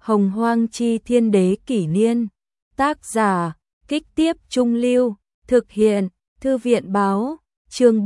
Hồng Hoang Chi Thiên Đế Kỷ Niên. Tác giả, Kích Tiếp Trung Lưu. Thực hiện, Thư viện Báo. Chương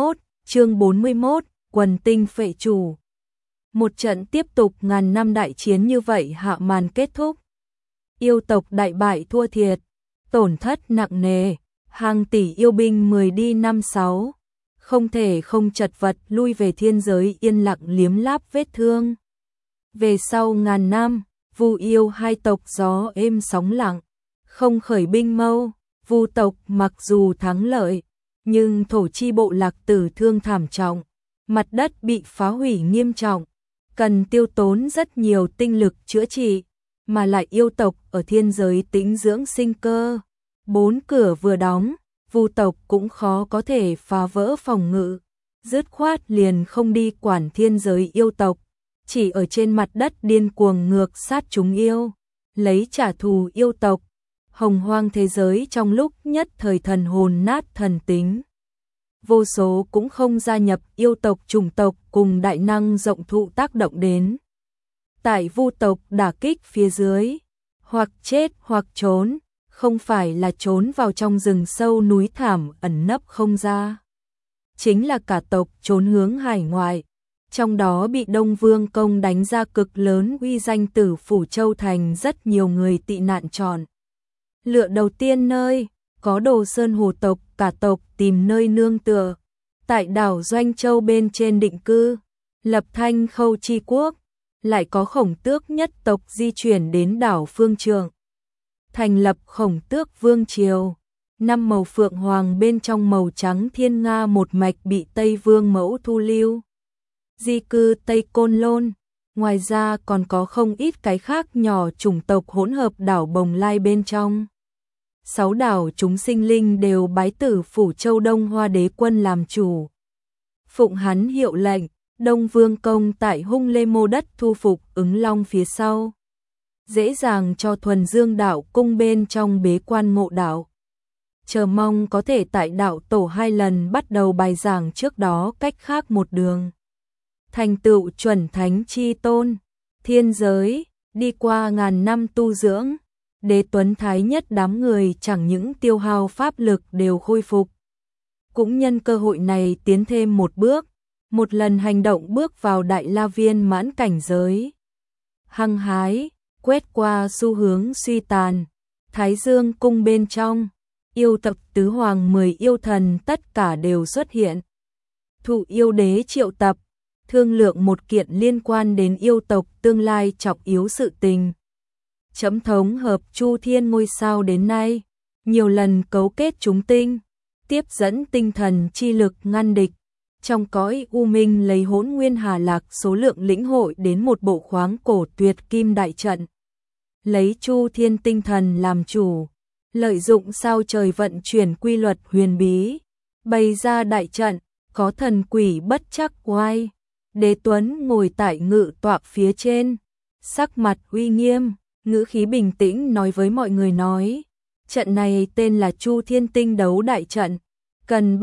41, Quần Tinh Phệ Chủ. Một trận tiếp tục ngàn năm đại chiến như vậy hạ màn kết thúc. Yêu tộc đại bại thua thiệt, tổn thất nặng nề, hàng tỷ yêu binh 10 đi 5 6, không thể không chật vật lui về thiên giới yên lặng liếm láp vết thương. Về sau ngàn năm, Vu yêu hai tộc gió êm sóng lặng, không khởi binh mâu. Vu tộc mặc dù thắng lợi, nhưng thổ chi bộ lạc tử thương thảm trọng, mặt đất bị phá hủy nghiêm trọng, cần tiêu tốn rất nhiều tinh lực chữa trị, mà lại yêu tộc ở thiên giới tĩnh dưỡng sinh cơ. 4 cửa vừa đóng, Vu tộc cũng khó có thể phá vỡ phòng ngự, dứt khoát liền không đi quản thiên giới yêu tộc, chỉ ở trên mặt đất điên cuồng ngược sát chúng yêu, lấy trả thù yêu tộc. Hồng Hoang thế giới trong lúc nhất thời thần hồn nát thần tính. Vô số cũng không gia nhập yêu tộc chủng tộc cùng đại năng rộng thụ tác động đến. Tại Vu tộc đả kích phía dưới, hoặc chết hoặc trốn, không phải là trốn vào trong rừng sâu núi thảm ẩn nấp không ra. Chính là cả tộc trốn hướng hải ngoại, trong đó bị Đông Vương Công đánh ra cực lớn uy danh Tử Phủ Châu thành rất nhiều người tị nạn chọn. Lựa đầu tiên nơi, có Đồ Sơn Hồ tộc, cả tộc tìm nơi nương tựa. Tại đảo Doanh Châu bên trên định cư, lập Thanh Khâu Chi Quốc, lại có Khổng Tước nhất tộc di chuyển đến đảo Phương Trượng. Thành lập Khổng Tước Vương Triều, 5 màu phượng hoàng bên trong màu trắng thiên nga một mạch bị Tây Vương Mẫu thu lưu. Di cư Tây Côn Lôn, ngoài ra còn có không ít cái khác nhỏ chủng tộc hỗn hợp đảo Bồng Lai bên trong. 6 đảo chúng sinh linh đều bái Tử Phủ Châu Đông Hoa Đế Quân làm chủ. Phụng hắn hiệu lệnh, Đông Vương Công tại Hung Lê Mô đất thu phục Ứng Long phía sau. Dễ dàng cho Thuần Dương đạo cung bên trong bế quan ngộ đạo. Chờ mong có thể tại đạo tổ 2 lần bắt đầu bài giảng trước đó cách khác một đường. Thành tựu chuẩn thánh chi tôn, thiên giới, đi qua ngàn năm tu dưỡng. Đế Tuấn Thái nhất đám người chẳng những tiêu hao pháp lực đều khôi phục. Cũng nhân cơ hội này tiến thêm một bước, một lần hành động bước vào Đại La Viên mãn cảnh giới. Hăng hái, quét qua xu hướng suy tàn, Thái Dương cung bên trong, yêu tộc tứ hoàng 10 yêu thần tất cả đều xuất hiện. Thụ yêu đế triệu tập, thương lượng một kiện liên quan đến yêu tộc tương lai trọng yếu sự tình. Chấm thống hợp Chu Thiên ngôi sao đến nay, nhiều lần cấu kết chúng tinh, tiếp dẫn tinh thần chi lực ngăn địch. Trong cõi u minh lấy Hỗn Nguyên Hà Lạc số lượng lĩnh hội đến một bộ khoáng cổ tuyệt kim đại trận. Lấy Chu Thiên tinh thần làm chủ, lợi dụng sao trời vận chuyển quy luật huyền bí, bày ra đại trận, có thần quỷ bất chắc oai. Đế Tuấn ngồi tại ngự tọa phía trên, sắc mặt uy nghiêm, ngữ khí bình tĩnh nói với mọi người nói, trận này tên là Chu Thiên Tinh đấu đại trận, cần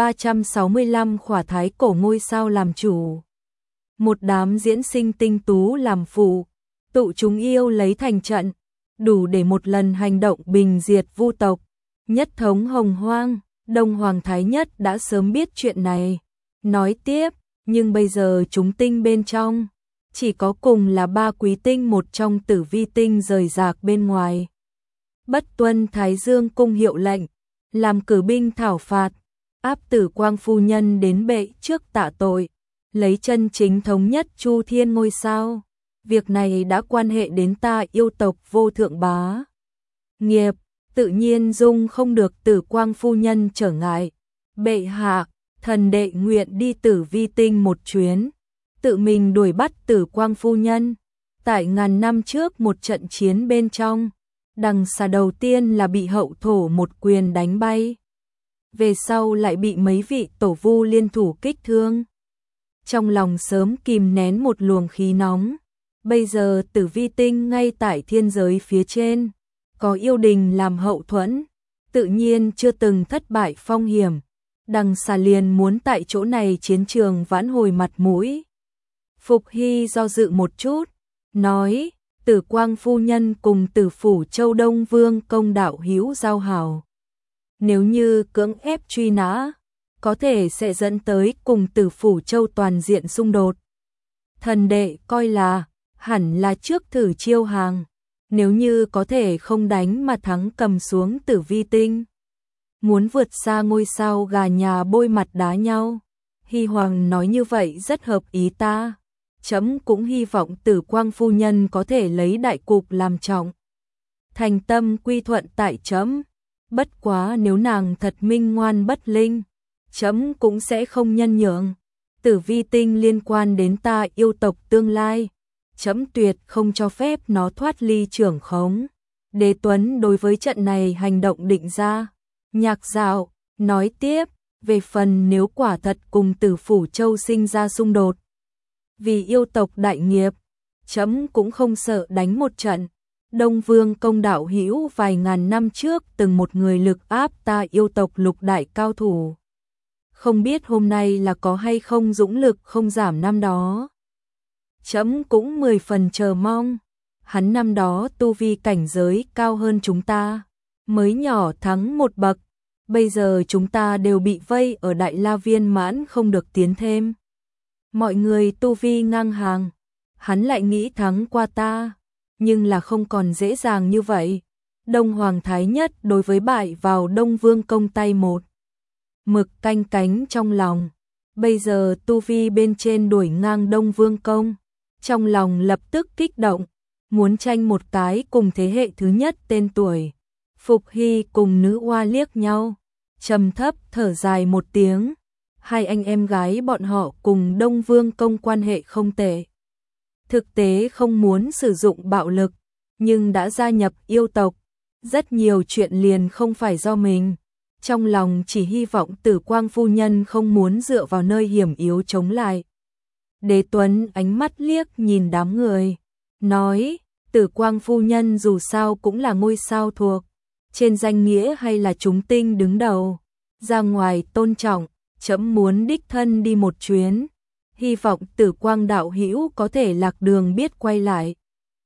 365 khỏa thái cổ ngôi sao làm chủ. Một đám diễn sinh tinh tú làm phụ, tụ chúng yêu lấy thành trận, đủ để một lần hành động bình diệt Vu tộc. Nhất thống Hồng Hoang, Đông Hoàng Thái Nhất đã sớm biết chuyện này. Nói tiếp, nhưng bây giờ chúng tinh bên trong, chỉ có cùng là 3 quý tinh một trong Tử Vi tinh rời rạc bên ngoài. Bất tuân Thái Dương cung hiệu lệnh, làm cử binh thảo phạt, áp Tử Quang phu nhân đến bệ trước tạ tội, lấy chân chính thống nhất Chu Thiên ngôi sao. Việc này đã quan hệ đến ta yêu tộc vô thượng bá nghiệp, tự nhiên dung không được Tử Quang phu nhân trở ngại. Bệ hạ, thần đệ nguyện đi Tử Vi tinh một chuyến, tự mình đuổi bắt Tử Quang phu nhân. Tại ngàn năm trước một trận chiến bên trong, đằng xà đầu tiên là bị hậu thổ một quyền đánh bay, về sau lại bị mấy vị tổ vu liên thủ kích thương. Trong lòng sớm kìm nén một luồng khí nóng, bây giờ Tử Vi tinh ngay tại thiên giới phía trên, có yêu đình làm hậu thuẫn, tự nhiên chưa từng thất bại phong hiểm. Đằng xà liền muốn tại chỗ này chiến trường vãn hồi mặt mũi. Phục Hy do dự một chút, nói, Tử Quang phu nhân cùng Tử Phủ Châu Đông Vương công đạo hữu giao hảo. Nếu như cưỡng ép truy nã, có thể sẽ dẫn tới cùng Tử Phủ Châu toàn diện xung đột. Thần đệ coi là, hẳn là trước thử chiêu hàng, nếu như có thể không đánh mà thắng cầm xuống Tử Vi Tinh. Muốn vượt xa ngôi sao gà nhà bôi mặt đá nhau. Hy Hoàng nói như vậy rất hợp ý ta. Chấm cũng hy vọng Tử Quang phu nhân có thể lấy đại cục làm trọng. Thành tâm quy thuận tại chấm. Bất quá nếu nàng thật minh ngoan bất linh, chấm cũng sẽ không nhân nhượng. Tử Vi Tinh liên quan đến ta yêu tộc tương lai, chấm tuyệt không cho phép nó thoát ly trưởng khống. Đế Tuấn đối với trận này hành động định ra. Nhạc Dạo nói tiếp, về phần nếu quả thật cùng Tử Phủ Châu sinh ra xung đột, vì yêu tộc đại nghiệp, chấm cũng không sợ đánh một trận. Đông Vương công đạo hữu vài ngàn năm trước từng một người lực áp ta yêu tộc lục đại cao thủ. Không biết hôm nay là có hay không dũng lực không giảm năm đó. Chấm cũng 10 phần chờ mong. Hắn năm đó tu vi cảnh giới cao hơn chúng ta, mới nhỏ thắng một bậc. Bây giờ chúng ta đều bị vây ở Đại La Viên Mãn không được tiến thêm. Mọi người tu vi ngang hàng, hắn lại nghĩ thắng qua ta, nhưng là không còn dễ dàng như vậy. Đông Hoàng Thái Nhất đối với bại vào Đông Vương công tay một mực canh cánh trong lòng. Bây giờ tu vi bên trên đuổi ngang Đông Vương công, trong lòng lập tức kích động, muốn tranh một cái cùng thế hệ thứ nhất tên tuổi. Phục Hy cùng nữ oa liếc nhau, trầm thấp thở dài một tiếng. Hai anh em gái bọn họ cùng Đông Vương công quan hệ không tệ. Thực tế không muốn sử dụng bạo lực, nhưng đã gia nhập yêu tộc, rất nhiều chuyện liền không phải do mình. Trong lòng chỉ hy vọng Tử Quang phu nhân không muốn dựa vào nơi hiểm yếu chống lại. Đế Tuấn ánh mắt liếc nhìn đám người, nói, Tử Quang phu nhân dù sao cũng là ngôi sao thuộc trên danh nghĩa hay là chúng tinh đứng đầu, ra ngoài tôn trọng, chấm muốn đích thân đi một chuyến, hy vọng Tử Quang đạo hữu có thể lạc đường biết quay lại.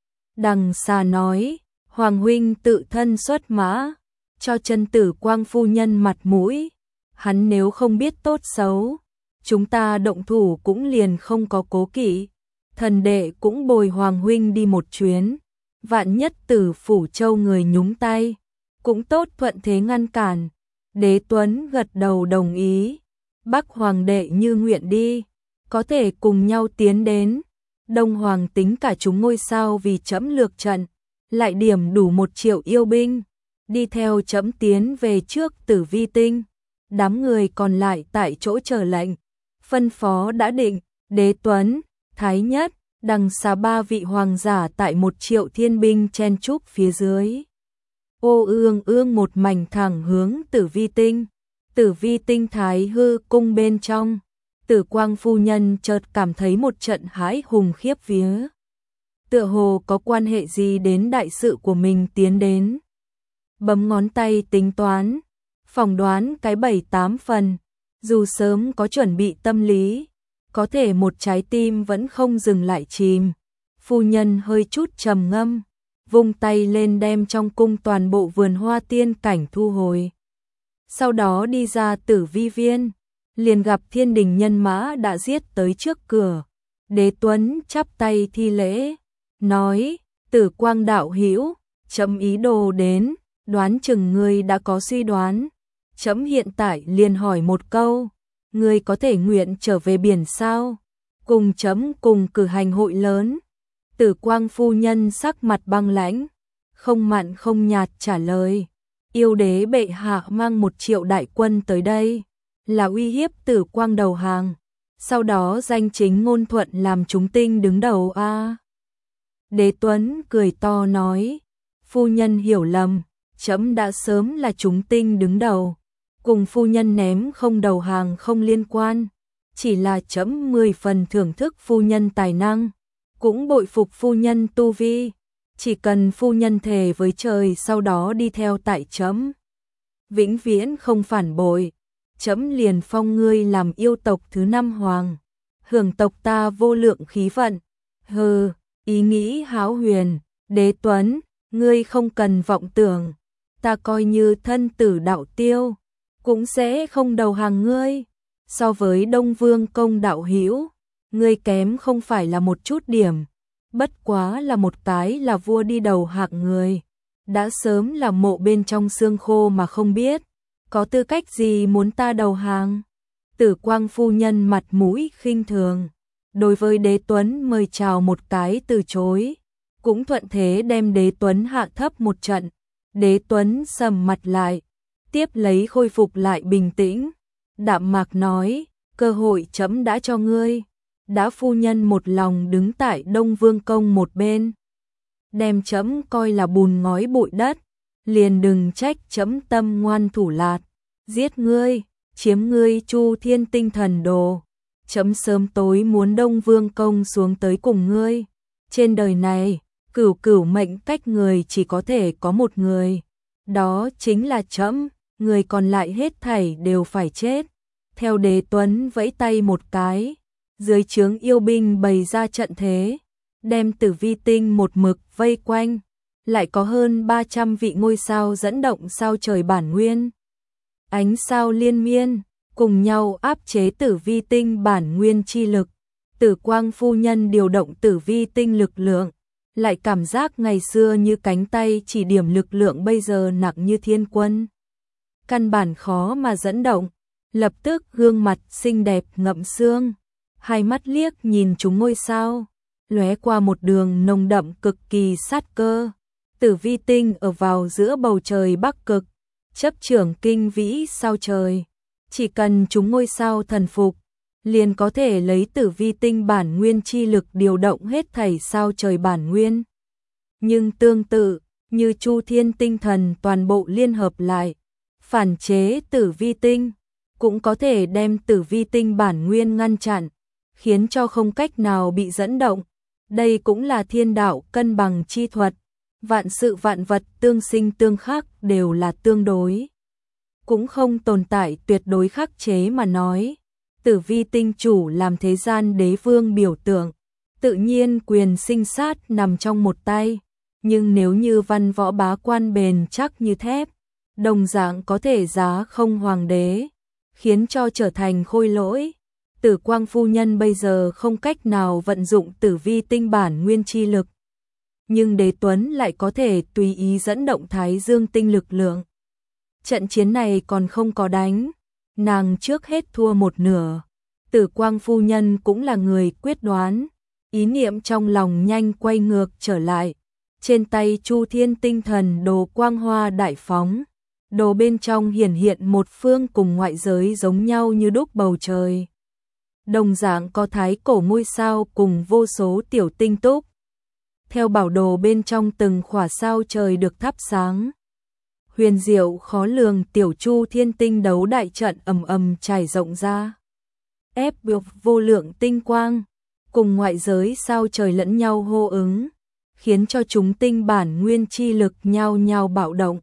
Đằng xa nói, Hoàng huynh tự thân xuất mã, cho chân Tử Quang phu nhân mặt mũi, hắn nếu không biết tốt xấu, chúng ta động thủ cũng liền không có cố kỵ. Thần đệ cũng bồi Hoàng huynh đi một chuyến, vạn nhất Tử Phủ Châu người nhúng tay, cũng tốt thuận thế ngăn cản. Đế Tuấn gật đầu đồng ý. Bắc Hoàng đệ như nguyện đi, có thể cùng nhau tiến đến. Đông Hoàng tính cả chúng ngôi sao vì chấm lược trận, lại điểm đủ 1 triệu yêu binh, đi theo chấm tiến về trước Tử Vi Tinh. Đám người còn lại tại chỗ chờ lệnh, phân phó đã định. Đế Tuấn, Thái Nhất, đằng xa 3 vị hoàng giả tại 1 triệu thiên binh chen chúc phía dưới. Ô ương ương một mảnh thẳng hướng Tử Vi Tinh. Tử Vi Tinh Thái hư cung bên trong, Tử Quang phu nhân chợt cảm thấy một trận hãi hùng khiếp vía. Tựa hồ có quan hệ gì đến đại sự của mình tiến đến. Bấm ngón tay tính toán, phỏng đoán cái 7-8 phần, dù sớm có chuẩn bị tâm lý, có thể một trái tim vẫn không dừng lại chìm. Phu nhân hơi chút trầm ngâm, vung tay lên đem trong cung toàn bộ vườn hoa tiên cảnh thu hồi. Sau đó đi ra Tử Vi Viên, liền gặp thiên đình nhân mã đã giết tới trước cửa. Đế Tuấn chắp tay thi lễ, nói, Tử Quang đạo hữu, chấm ý đồ đến, đoán chừng ngươi đã có suy đoán. Chấm hiện tại liền hỏi một câu, ngươi có thể nguyện trở về biển sao? Cùng chấm cùng cử hành hội lớn. Tử Quang phu nhân sắc mặt băng lãnh, không mặn không nhạt trả lời. Yêu đế bệ hạ mang 1 triệu đại quân tới đây, là uy hiếp Tử Quang đầu hàng, sau đó danh chính ngôn thuận làm chúng tinh đứng đầu a. Đế Tuấn cười to nói, phu nhân hiểu lầm, chấm đã sớm là chúng tinh đứng đầu, cùng phu nhân ném không đầu hàng không liên quan, chỉ là chấm 10 phần thưởng thức phu nhân tài năng, cũng bội phục phu nhân tu vi. Chỉ cần phu nhân thề với trời sau đó đi theo tại chấm, vĩnh viễn không phản bội, chấm liền phong ngươi làm yêu tộc thứ 5 hoàng, hưởng tộc ta vô lượng khí vận. Hừ, ý nghĩ hão huyền, Đế Tuấn, ngươi không cần vọng tưởng, ta coi như thân tử đạo tiêu, cũng sẽ không đầu hàng ngươi. So với Đông Vương công đạo hữu, ngươi kém không phải là một chút điểm, bất quá là một cái là vua đi đầu hạng người, đã sớm là mộ bên trong xương khô mà không biết, có tư cách gì muốn ta đầu hàng. Tử Quang phu nhân mặt mũi khinh thường, đối với Đế Tuấn mời chào một cái từ chối, cũng thuận thế đem Đế Tuấn hạ thấp một trận. Đế Tuấn sầm mặt lại, tiếp lấy khôi phục lại bình tĩnh, đạm mạc nói, cơ hội trẫm đã cho ngươi. Đã phu nhân một lòng đứng tại Đông Vương công một bên, đem trẫm coi là bùn ngói bụi đất, liền đừng trách trẫm tâm ngoan thủ lạt, giết ngươi, chiếm ngươi Chu Thiên Tinh Thần Đồ. Trẫm sớm tối muốn Đông Vương công xuống tới cùng ngươi. Trên đời này, cửu cửu mệnh cách người chỉ có thể có một người, đó chính là trẫm, người còn lại hết thảy đều phải chết. Theo Đế Tuấn vẫy tay một cái, dưới trướng yêu binh bày ra trận thế, đem Tử Vi tinh một mực vây quanh, lại có hơn 300 vị ngôi sao dẫn động sao trời bản nguyên. Ánh sao liên miên, cùng nhau áp chế Tử Vi tinh bản nguyên chi lực. Tử Quang phu nhân điều động Tử Vi tinh lực lượng, lại cảm giác ngày xưa như cánh tay chỉ điểm lực lượng bây giờ nặng như thiên quân. Căn bản khó mà dẫn động, lập tức gương mặt xinh đẹp ngậm sương, hai mắt liếc nhìn chúng ngôi sao, lóe qua một đường nồng đậm cực kỳ sát cơ. Tử Vi tinh ở vào giữa bầu trời Bắc Cực, chấp trưởng kinh vĩ sao trời, chỉ cần chúng ngôi sao thần phục, liền có thể lấy Tử Vi tinh bản nguyên chi lực điều động hết thảy sao trời bản nguyên. Nhưng tương tự, như Chu Thiên tinh thần toàn bộ liên hợp lại, phản chế Tử Vi tinh, cũng có thể đem Tử Vi tinh bản nguyên ngăn chặn, khiến cho không cách nào bị dẫn động. Đây cũng là thiên đạo cân bằng chi thuật, vạn sự vạn vật tương sinh tương khắc đều là tương đối, cũng không tồn tại tuyệt đối khắc chế mà nói. Tử Vi tinh chủ làm thế gian đế vương biểu tượng, tự nhiên quyền sinh sát nằm trong một tay, nhưng nếu như văn võ bá quan bền chắc như thép, đồng dạng có thể giá không hoàng đế, khiến cho trở thành khôi lỗi. Tử Quang phu nhân bây giờ không cách nào vận dụng Tử Vi tinh bản nguyên chi lực, nhưng Đế Tuấn lại có thể tùy ý dẫn động Thái Dương tinh lực lượng. Trận chiến này còn không có đánh, nàng trước hết thua một nửa. Tử Quang phu nhân cũng là người quyết đoán, ý niệm trong lòng nhanh quay ngược trở lại. Trên tay Chu Thiên tinh thần đồ quang hoa đại phóng, đồ bên trong hiển hiện một phương cùng ngoại giới giống nhau như đúc bầu trời. Đồng dạng có thái cổ ngôi sao cùng vô số tiểu tinh túc. Theo bảo đồ bên trong từng khỏa sao trời được thắp sáng. Huyền diệu khó lường tiểu Chu Thiên tinh đấu đại trận ầm ầm trải rộng ra. Ép buộc vô lượng tinh quang, cùng ngoại giới sao trời lẫn nhau hô ứng, khiến cho chúng tinh bản nguyên chi lực nhao nhao bạo động.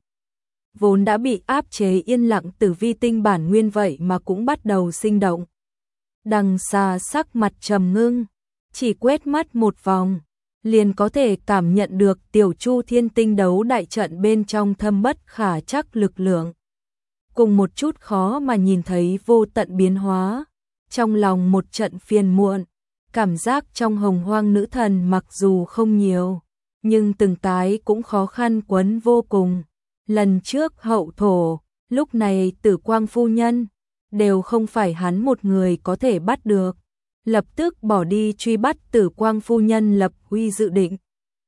Vốn đã bị áp chế yên lặng Tử Vi tinh bản nguyên vậy mà cũng bắt đầu sinh động. Đằng xa sắc mặt trầm ngưng, chỉ quét mắt một vòng, liền có thể cảm nhận được tiểu Chu Thiên tinh đấu đại trận bên trong thâm bất khả trắc lực lượng. Cùng một chút khó mà nhìn thấy vô tận biến hóa, trong lòng một trận phiền muộn, cảm giác trong hồng hoang nữ thần mặc dù không nhiều, nhưng từng cái cũng khó khăn quấn vô cùng. Lần trước hậu thổ, lúc này Tử Quang phu nhân, đều không phải hắn một người có thể bắt được. Lập tức bỏ đi truy bắt Tử Quang phu nhân lập uy dự định.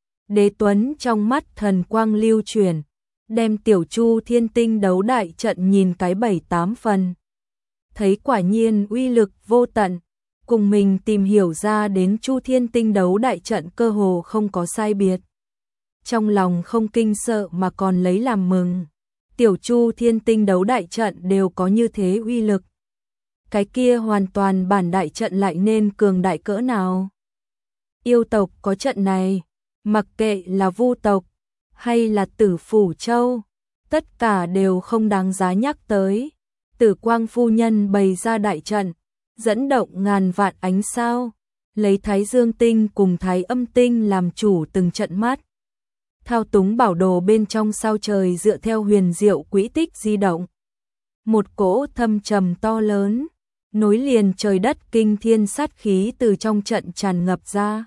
Đế Tuấn trong mắt thần quang lưu chuyển, đem tiểu Chu Thiên tinh đấu đại trận nhìn cái 7-8 phần. Thấy quả nhiên uy lực vô tận, cùng mình tìm hiểu ra đến Chu Thiên tinh đấu đại trận cơ hồ không có sai biệt. Trong lòng không kinh sợ mà còn lấy làm mừng. Tiểu Chu Thiên tinh đấu đại trận đều có như thế uy lực. Cái kia hoàn toàn bản đại trận lại nên cường đại cỡ nào. Yêu tộc có trận này, mặc kệ là Vu tộc hay là Tử Phủ Châu, tất cả đều không đáng giá nhắc tới. Tử Quang phu nhân bày ra đại trận, dẫn động ngàn vạn ánh sao, lấy Thái Dương tinh cùng Thái Âm tinh làm chủ từng trận mắt. thao túng bảo đồ bên trong sao trời dựa theo huyền diệu quỹ tích di động. Một cỗ thâm trầm to lớn, nối liền trời đất kinh thiên sát khí từ trong trận tràn ngập ra.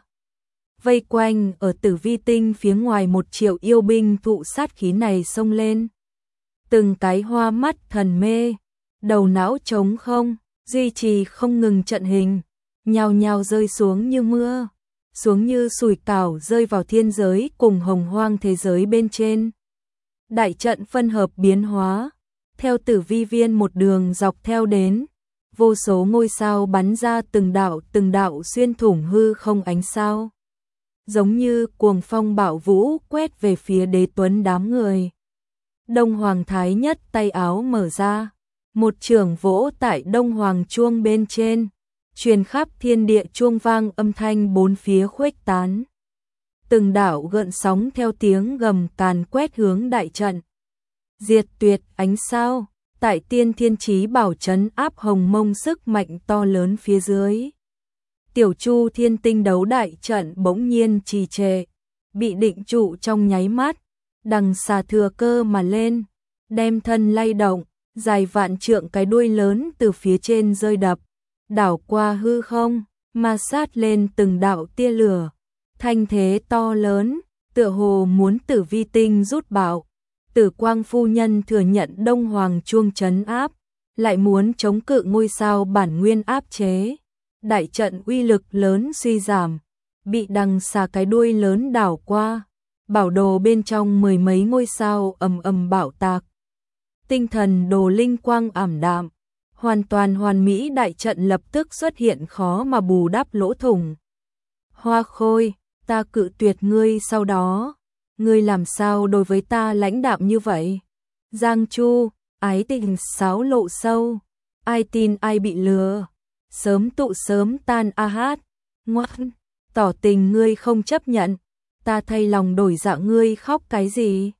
Vây quanh ở Tử Vi Tinh phía ngoài 1 triệu yêu binh thụ sát khí này xông lên. Từng cái hoa mắt thần mê, đầu não trống không, duy trì không ngừng trận hình, nhao nhao rơi xuống như mưa, xuống như sủi cảo rơi vào thiên giới cùng hồng hoang thế giới bên trên. Đại trận phân hợp biến hóa, theo Tử Vi viên một đường dọc theo đến, vô số ngôi sao bắn ra từng đạo xuyên thủng hư không ánh sao. Giống như cuồng phong bạo vũ quét về phía Đế Tuấn đám người. Đông Hoàng Thái Nhất tay áo mở ra, một chưởng vỗ tại Đông Hoàng chuông bên trên, truyền khắp thiên địa chuông vang âm thanh bốn phía khuếch tán. Từng đạo gợn sóng theo tiếng gầm càn quét hướng đại trận. Diệt tuyệt ánh sao, tại Tiên Thiên Chí Bảo trấn áp hồng mông sức mạnh to lớn phía dưới. Tiểu Chu Thiên Tinh đấu đại trận bỗng nhiên trì trệ, bị định trụ trong nháy mắt, đằng xà thừa cơ mà lên, đem thân lay động, dài vạn trượng cái đuôi lớn từ phía trên rơi đập, đảo qua hư không, ma sát lên từng đạo tia lửa, thanh thế to lớn, tựa hồ muốn Tử Vi Tinh rút bảo. Tử Quang phu nhân thừa nhận Đông Hoàng chuông trấn áp, lại muốn chống cự ngôi sao bản nguyên áp chế. Đại trận uy lực lớn suy giảm, bị đằng xà cái đuôi lớn đảo qua, bảo đồ bên trong 10 mấy ngôi sao ầm ầm bạo tạc. Tinh thần đồ linh quang ảm đạm, hoàn toàn hoàn mỹ đại trận lập tức xuất hiện khó mà bù đắp lỗ thủng. Hoa Khôi, ta cự tuyệt ngươi sau đó, ngươi làm sao đối với ta lãnh đạm như vậy? Giang Chu, ái tình sáo lộ sâu, ai tin ai bị lừa, sớm tụ sớm tan a hát, ngoan, tỏ tình ngươi không chấp nhận, ta thay lòng đổi dạ ngươi khóc cái gì?